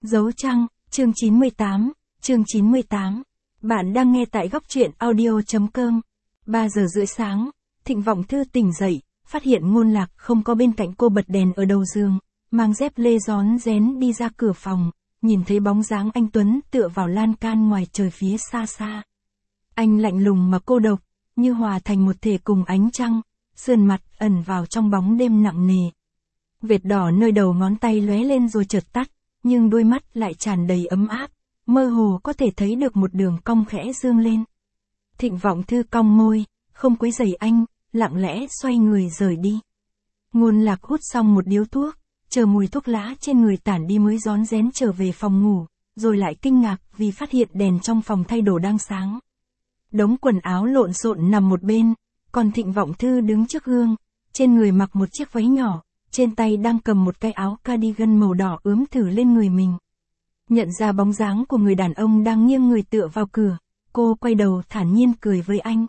Dấu trăng, chương 98, chương 98. Bạn đang nghe tại góc truyện audio.com. 3 giờ rưỡi sáng, Thịnh Vọng Thư tỉnh dậy, phát hiện Ngôn Lạc không có bên cạnh cô, bật đèn ở đầu giường, mang dép lê rón rén đi ra cửa phòng, nhìn thấy bóng dáng anh Tuấn tựa vào lan can ngoài trời phía xa xa. Anh lạnh lùng mà cô độc, như hòa thành một thể cùng ánh trăng, sườn mặt ẩn vào trong bóng đêm nặng nề. Vệt đỏ nơi đầu ngón tay lóe lên rồi chợt tắt, nhưng đôi mắt lại tràn đầy ấm áp, mơ hồ có thể thấy được một đường cong khẽ dương lên. Thịnh Vọng Thư cong môi, không quấy rầy anh, lặng lẽ xoay người rời đi. Ngôn Lạc hút xong một điếu thuốc, chờ mùi thuốc lá trên người tản đi mới rón rén trở về phòng ngủ, rồi lại kinh ngạc vì phát hiện đèn trong phòng thay đồ đang sáng. Đống quần áo lộn xộn nằm một bên, còn Thịnh Vọng Thư đứng trước gương, trên người mặc một chiếc váy nhỏ, trên tay đang cầm một cái áo cardigan màu đỏ ướm thử lên người mình. Nhận ra bóng dáng của người đàn ông đang nghiêng người tựa vào cửa, cô quay đầu thản nhiên cười với anh.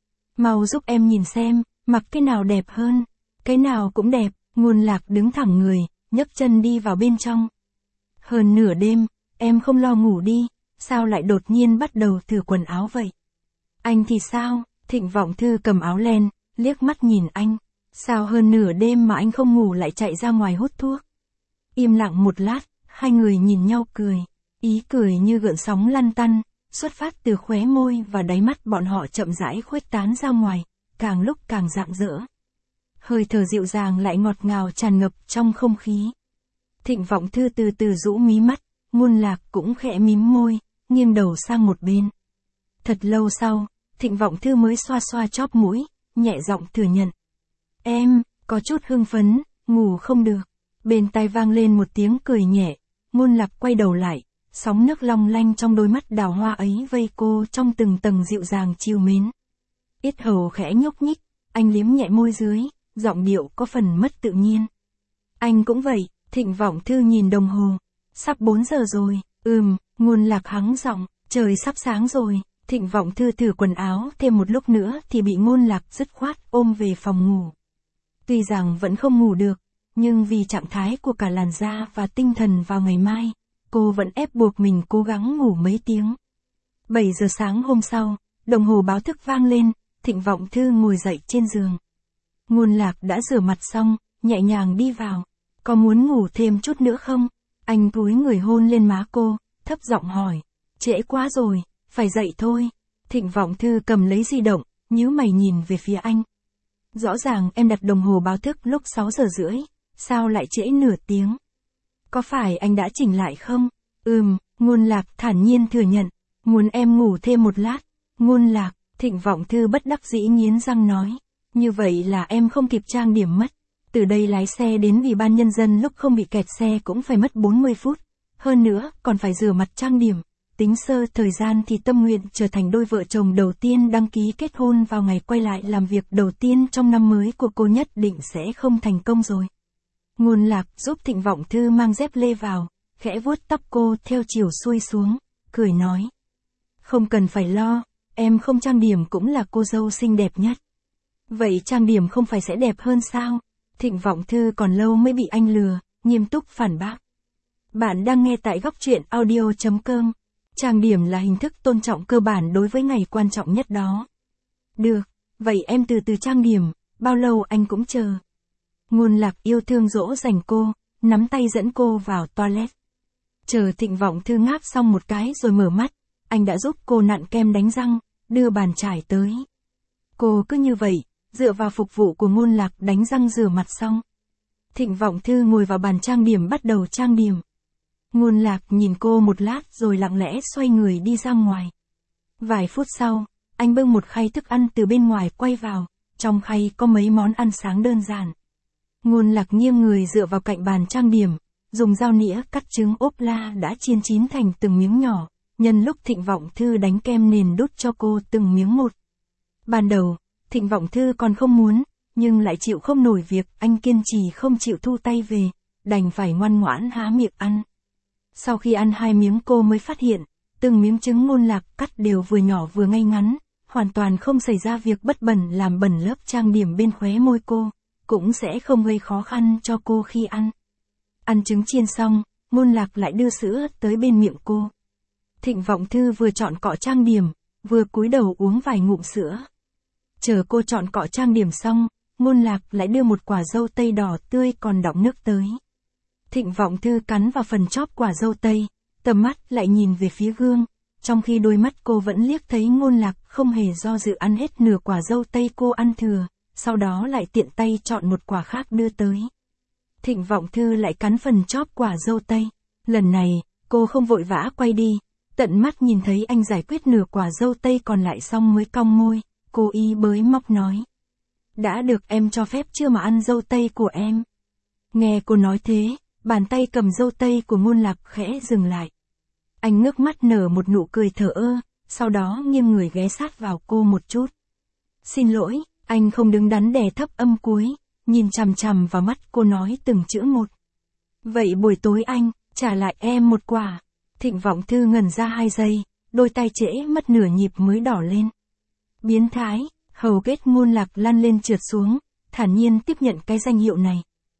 Mau giúp em nhìn xem, mặc cái nào đẹp hơn. Cái nào cũng đẹp. Ngôn Lạc đứng thẳng người, nhấc chân đi vào bên trong. Hơn nửa đêm, em không lo ngủ đi, sao lại đột nhiên bắt đầu thử quần áo vậy? Anh thì sao? Thịnh Vọng Thư cầm áo len, liếc mắt nhìn anh. Sao hơn nửa đêm mà anh không ngủ lại chạy ra ngoài hút thuốc? Im lặng một lát, hai người nhìn nhau cười. Ý cười như gợn sóng lăn tăn, xuất phát từ khóe môi và đáy mắt bọn họ chậm rãi khuếch tán ra ngoài, càng lúc càng rạng rỡ. Hơi thở dịu dàng lại ngọt ngào tràn ngập trong không khí. Thịnh Vọng Thư từ từ rũ mí mắt, Ngôn Lạc cũng khẽ mím môi, nghiêng đầu sang một bên. Thật lâu sau, Thịnh Vọng Thư mới xoa xoa chóp mũi, nhẹ giọng thừa nhận. Em, có chút hưng phấn, ngủ không được. Bên tai vang lên một tiếng cười nhẹ, Ngôn Lạc quay đầu lại, sóng nước long lanh trong đôi mắt đào hoa ấy vây cô trong từng tầng dịu dàng trìu mến. Yết hầu khẽ nhúc nhích, anh liếm nhẹ môi dưới, giọng điệu có phần mất tự nhiên. Anh cũng vậy. Thịnh Vọng Thư nhìn đồng hồ. Sắp 4 giờ rồi. Ngôn Lạc hắng giọng, trời sắp sáng rồi. Thịnh Vọng Thư thử quần áo thêm một lúc nữa thì bị Ngôn Lạc dứt khoát ôm về phòng ngủ. Tuy rằng vẫn không ngủ được, nhưng vì trạng thái của cả làn da và tinh thần vào ngày mai, cô vẫn ép buộc mình cố gắng ngủ mấy tiếng. 7 giờ sáng hôm sau, đồng hồ báo thức vang lên, Thịnh Vọng Thư ngồi dậy trên giường. Ngôn Lạc đã rửa mặt xong, nhẹ nhàng đi vào. Có muốn ngủ thêm chút nữa không? Anh cúi người hôn lên má cô, thấp giọng hỏi. Trễ quá rồi, phải dậy thôi. Thịnh Vọng Thư cầm lấy di động, nhíu mày nhìn về phía anh. Rõ ràng em đặt đồng hồ báo thức lúc 6 giờ rưỡi, sao lại trễ nửa tiếng? Có phải anh đã chỉnh lại không? Ngôn Lạc thản nhiên thừa nhận. Muốn em ngủ thêm một lát. Ngôn Lạc, Thịnh Vọng Thư bất đắc dĩ nghiến răng nói. Như vậy là em không kịp trang điểm mất. Từ đây lái xe đến Ủy ban Nhân dân lúc không bị kẹt xe cũng phải mất 40 phút. Hơn nữa, còn phải rửa mặt trang điểm. Tính sơ thời gian thì tâm nguyện trở thành đôi vợ chồng đầu tiên đăng ký kết hôn vào ngày quay lại làm việc đầu tiên trong năm mới của cô nhất định sẽ không thành công rồi. Ngôn Lạc giúp Thịnh Vọng Thư mang dép lê vào, khẽ vuốt tóc cô theo chiều xuôi xuống, cười nói. Không cần phải lo, em không trang điểm cũng là cô dâu xinh đẹp nhất. Vậy trang điểm không phải sẽ đẹp hơn sao? Thịnh Vọng Thư còn lâu mới bị anh lừa, nghiêm túc phản bác. Bạn đang nghe tại góc truyện audio.com. Trang điểm là hình thức tôn trọng cơ bản đối với ngày quan trọng nhất đó. Được, vậy em từ từ trang điểm, bao lâu anh cũng chờ. Ngôn Lạc yêu thương dỗ dành cô, nắm tay dẫn cô vào toilet. Chờ Thịnh Vọng Thư ngáp xong một cái rồi mở mắt, anh đã giúp cô nặn kem đánh răng, đưa bàn chải tới. Cô cứ như vậy, dựa vào phục vụ của Ngôn Lạc đánh răng rửa mặt xong. Thịnh Vọng Thư ngồi vào bàn trang điểm bắt đầu trang điểm. Ngôn Lạc nhìn cô một lát rồi lặng lẽ xoay người đi ra ngoài. Vài phút sau, anh bưng một khay thức ăn từ bên ngoài quay vào, trong khay có mấy món ăn sáng đơn giản. Ngôn Lạc nghiêng người dựa vào cạnh bàn trang điểm, dùng dao nĩa cắt trứng ốp la đã chiên chín thành từng miếng nhỏ, nhân lúc Thịnh Vọng Thư đánh kem nền đút cho cô từng miếng một. Ban đầu, Thịnh Vọng Thư còn không muốn, nhưng lại chịu không nổi việc anh kiên trì không chịu thu tay về, đành phải ngoan ngoãn há miệng ăn. Sau khi ăn 2 miếng cô mới phát hiện, từng miếng trứng Ngôn Lạc cắt đều vừa nhỏ vừa ngay ngắn, hoàn toàn không xảy ra việc bất bẩn làm bẩn lớp trang điểm bên khóe môi cô, cũng sẽ không gây khó khăn cho cô khi ăn. Ăn trứng chiên xong, Ngôn Lạc lại đưa sữa tới bên miệng cô. Thịnh Vọng Thư vừa chọn cọ trang điểm, vừa cúi đầu uống vài ngụm sữa. Chờ cô chọn cọ trang điểm xong, Ngôn Lạc lại đưa một quả dâu tây đỏ tươi còn đọng nước tới. Thịnh Vọng Thư cắn vào phần chóp quả dâu tây, tầm mắt lại nhìn về phía gương, trong khi đôi mắt cô vẫn liếc thấy Ngôn Lạc không hề do dự ăn hết nửa quả dâu tây cô ăn thừa, sau đó lại tiện tay chọn một quả khác đưa tới. Thịnh Vọng Thư lại cắn phần chóp quả dâu tây. Lần này, cô không vội vã quay đi, tận mắt nhìn thấy anh giải quyết nửa quả dâu tây còn lại xong mới cong môi, cô ý bới móc nói. Đã được em cho phép chưa mà ăn dâu tây của em? Nghe cô nói thế, bàn tay cầm dâu tây của Ngôn Lạc khẽ dừng lại. Anh ngước mắt nở một nụ cười thờ ơ, sau đó nghiêng người ghé sát vào cô một chút. Xin lỗi, anh không đứng đắn đè thấp âm cuối, nhìn chằm chằm vào mắt cô nói từng chữ một. Vậy buổi tối anh, trả lại em một quả. Thịnh Vọng Thư ngẩn ra 2 giây, đôi tay trễ mất nửa nhịp mới đỏ lên. Biến thái, hầu kết Ngôn Lạc lăn lên trượt xuống, thản nhiên tiếp nhận cái danh hiệu này.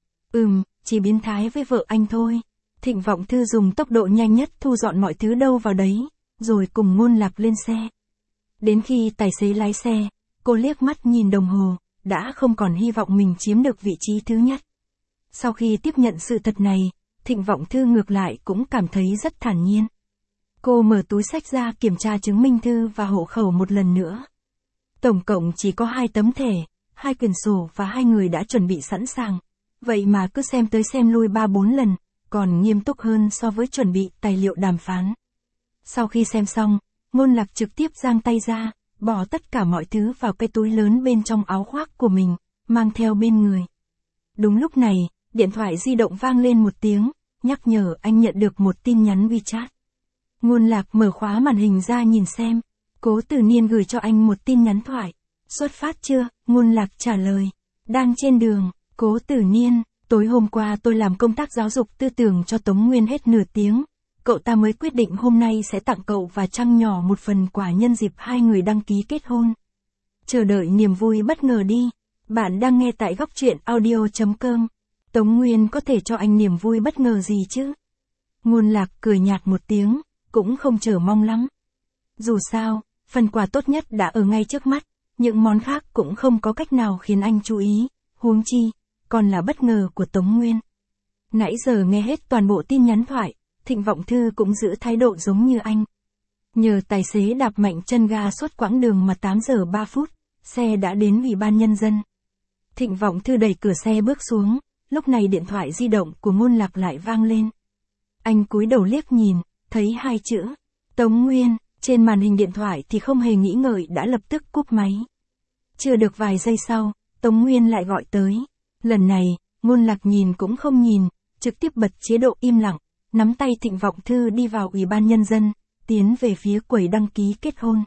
Chỉ biến thái với vợ anh thôi. Thịnh Vọng Thư dùng tốc độ nhanh nhất thu dọn mọi thứ đâu vào đấy, rồi cùng Ngôn Lạc lên xe. Đến khi tài xế lái xe, cô liếc mắt nhìn đồng hồ, đã không còn hy vọng mình chiếm được vị trí thứ nhất. Sau khi tiếp nhận sự thật này, Thịnh Vọng Thư ngược lại cũng cảm thấy rất thản nhiên. Cô mở túi xách ra kiểm tra chứng minh thư và hộ khẩu một lần nữa. Tổng cộng chỉ có 2 tấm thẻ, 2 quyển sổ và 2 người đã chuẩn bị sẵn sàng. Vậy mà cứ xem tới xem lui 3-4 lần, còn nghiêm túc hơn so với chuẩn bị tài liệu đàm phán. Sau khi xem xong, Ngôn Lạc trực tiếp giang tay ra, bỏ tất cả mọi thứ vào cái túi lớn bên trong áo khoác của mình, mang theo bên người. Đúng lúc này, điện thoại di động vang lên một tiếng, nhắc nhở anh nhận được một tin nhắn WeChat. Ngôn Lạc mở khóa màn hình ra nhìn xem, Cố Tử Niên gửi cho anh một tin nhắn thoại. Xuất phát chưa? Ngôn Lạc trả lời. Đang trên đường. Cố Tử Niên, tối hôm qua tôi làm công tác giáo dục tư tưởng cho Tống Nguyên hết nửa tiếng. Cậu ta mới quyết định hôm nay sẽ tặng cậu và Trăng Nhỏ một phần quà nhân dịp 2 người đăng ký kết hôn. Chờ đợi niềm vui bất ngờ đi. Bạn đang nghe tại góc truyện audio.com. Tống Nguyên có thể cho anh niềm vui bất ngờ gì chứ? Ngôn Lạc cười nhạt một tiếng, cũng không chờ mong lắm. Dù sao, phần quà tốt nhất đã ở ngay trước mắt, những món khác cũng không có cách nào khiến anh chú ý, huống chi, còn là bất ngờ của Tống Nguyên. Nãy giờ nghe hết toàn bộ tin nhắn thoại, Thịnh Vọng Thư cũng giữ thái độ giống như anh. Nhờ tài xế đạp mạnh chân ga suốt quãng đường mà 8 giờ 3 phút, xe đã đến Ủy ban Nhân dân. Thịnh Vọng Thư đẩy cửa xe bước xuống, lúc này điện thoại di động của Ngôn Lạc lại vang lên. Anh cúi đầu liếc nhìn, thấy 2 chữ, Tống Nguyên, trên màn hình điện thoại thì không hề nghĩ ngợi đã lập tức cúp máy. Chưa được vài giây sau, Tống Nguyên lại gọi tới. Lần này, Ngôn Lạc nhìn cũng không nhìn, trực tiếp bật chế độ im lặng, nắm tay Thịnh Vọng Thư đi vào Ủy ban Nhân dân, tiến về phía quầy đăng ký kết hôn.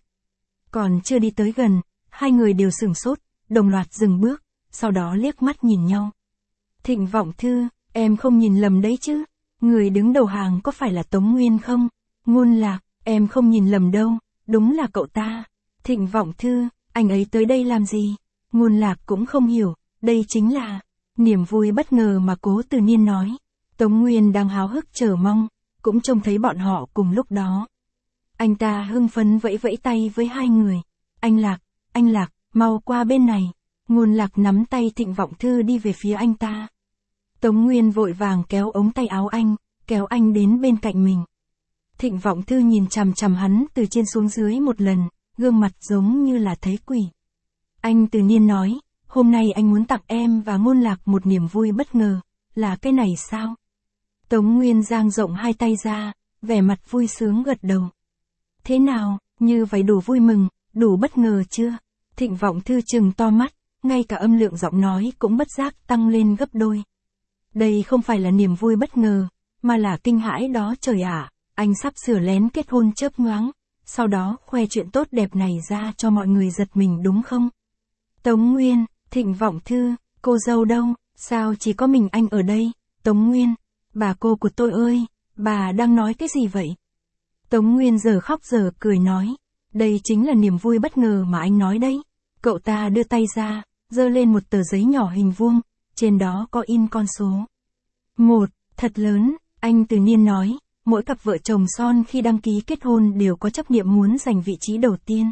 Còn chưa đi tới gần, 2 người đều sửng sốt, đồng loạt dừng bước, sau đó liếc mắt nhìn nhau. Thịnh Vọng Thư, em không nhìn lầm đấy chứ? Người đứng đầu hàng có phải là Tống Nguyên không? Ngôn Lạc, em không nhìn lầm đâu, đúng là cậu ta. Thịnh Vọng Thư, anh ấy tới đây làm gì? Ngôn Lạc cũng không hiểu, đây chính là niềm vui bất ngờ mà Cố Tử Niên nói. Tống Nguyên đang háo hức chờ mong, cũng trông thấy bọn họ cùng lúc đó. Anh ta hưng phấn vẫy vẫy tay với 2 người. Anh Lạc, mau qua bên này. Ngôn Lạc nắm tay Thịnh Vọng Thư đi về phía anh ta. Tống Nguyên vội vàng kéo ống tay áo anh, kéo anh đến bên cạnh mình. Thịnh Vọng Thư nhìn chằm chằm hắn từ trên xuống dưới một lần, gương mặt giống như là thấy quỷ. Anh Tử Niên nói, hôm nay anh muốn tặng em và Ngôn Lạc một niềm vui bất ngờ, là cái này sao? Tống Nguyên dang rộng 2 tay ra, vẻ mặt vui sướng gật đầu. Thế nào, như vậy đủ vui mừng, đủ bất ngờ chưa? Thịnh Vọng Thư trừng to mắt, ngay cả âm lượng giọng nói cũng bất giác tăng lên gấp đôi. Đây không phải là niềm vui bất ngờ, mà là kinh hãi đó trời ạ, anh sắp sửa lén kết hôn chớp nhoáng, sau đó khoe chuyện tốt đẹp này ra cho mọi người giật mình đúng không? Tống Nguyên, Thịnh Vọng Thư, cô dâu đâu, sao chỉ có mình anh ở đây? Tống Nguyên, bà cô của tôi ơi, bà đang nói cái gì vậy? Tống Nguyên giờ khóc giờ cười nói, đây chính là niềm vui bất ngờ mà anh nói đấy. Cậu ta đưa tay ra, giơ lên một tờ giấy nhỏ hình vuông, trên đó có in con số 1, thật lớn, Anh Từ Niên nói, mỗi cặp vợ chồng son khi đăng ký kết hôn đều có chấp niệm muốn giành vị trí đầu tiên.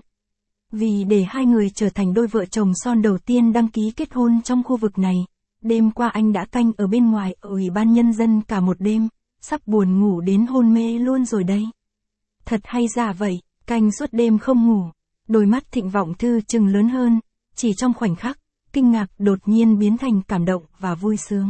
Vì để hai người trở thành đôi vợ chồng son đầu tiên đăng ký kết hôn trong khu vực này, đêm qua anh đã canh ở bên ngoài ở Ủy ban Nhân dân cả một đêm, sắp buồn ngủ đến hôn mê luôn rồi đây. Thật hay giả vậy, canh suốt đêm không ngủ. Đôi mắt Thịnh Vọng Thư trừng lớn hơn, chỉ trong khoảnh khắc, kinh ngạc đột nhiên biến thành cảm động và vui sướng.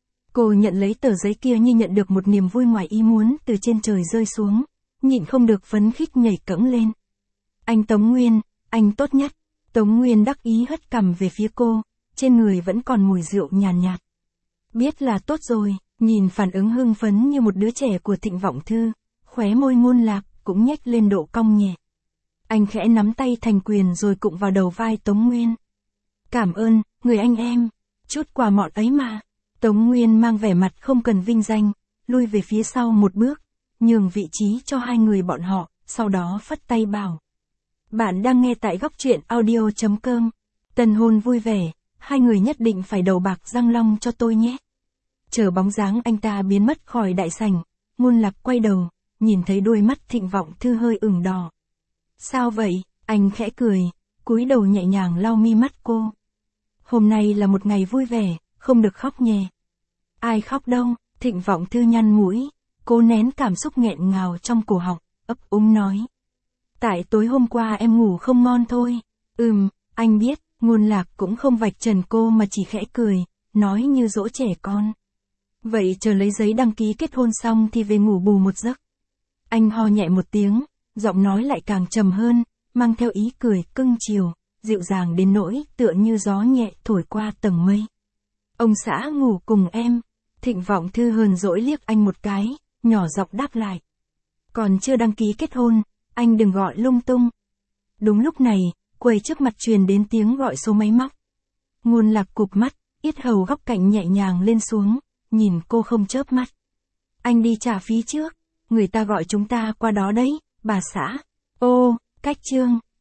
Cô nhận lấy tờ giấy kia như nhận được một niềm vui ngoài ý muốn từ trên trời rơi xuống, nhịn không được phấn khích nhảy cẫng lên. Anh Tống Nguyên, anh tốt nhất. Tống Nguyên đắc ý hất cằm về phía cô, trên người vẫn còn mùi rượu nhàn nhạt. Biết là tốt rồi, nhìn phản ứng hưng phấn như một đứa trẻ của Thịnh Vọng Thư, khóe môi Ngôn Lạc cũng nhếch lên độ cong nhẹ. Anh khẽ nắm tay thành quyền rồi cụng vào đầu vai Tống Nguyên. Cảm ơn, người anh em, chút quà mọn ấy mà. Tống Nguyên mang vẻ mặt không cần vinh danh, lui về phía sau một bước, nhường vị trí cho hai người bọn họ, sau đó phất tay bảo. Bạn đang nghe tại góc truyện audio.com. Tân hôn vui vẻ, hai người nhất định phải đầu bạc răng long cho tôi nhé. Chờ bóng dáng anh ta biến mất khỏi đại sảnh, Ngôn Lạc quay đầu, nhìn thấy đôi mắt Thịnh Vọng Thư hơi ửng đỏ. Sao vậy? Anh khẽ cười, cúi đầu nhẹ nhàng lau mi mắt cô. Hôm nay là một ngày vui vẻ, không được khóc nhè. Ai khóc đâu? Thịnh Vọng Thư nhăn mũi, cô nén cảm xúc nghẹn ngào trong cổ họng, ấp úng nói. Tại tối hôm qua em ngủ không ngon thôi. Anh biết. Ngôn Lạc cũng không vạch trần cô mà chỉ khẽ cười, nói như dỗ trẻ con. Vậy chờ lấy giấy đăng ký kết hôn xong thì về ngủ bù một giấc. Anh ho nhẹ một tiếng, giọng nói lại càng trầm hơn, mang theo ý cười cưng chiều, dịu dàng đến nỗi tựa như gió nhẹ thổi qua tầng mây. Ông xã ngủ cùng em. Thịnh Vọng Thư hờn dỗi liếc anh một cái, nhỏ giọng đáp lại. Còn chưa đăng ký kết hôn, anh đừng gọi lung tung. Đúng lúc này, quầy trước mặt truyền đến tiếng gọi số máy móc. Ngôn Lạc cụp mắt, yết hầu góc cạnh nhẹ nhàng lên xuống, nhìn cô không chớp mắt. Anh đi trả phí trước, người ta gọi chúng ta qua đó đấy, bà xã. Ô, cách Trương.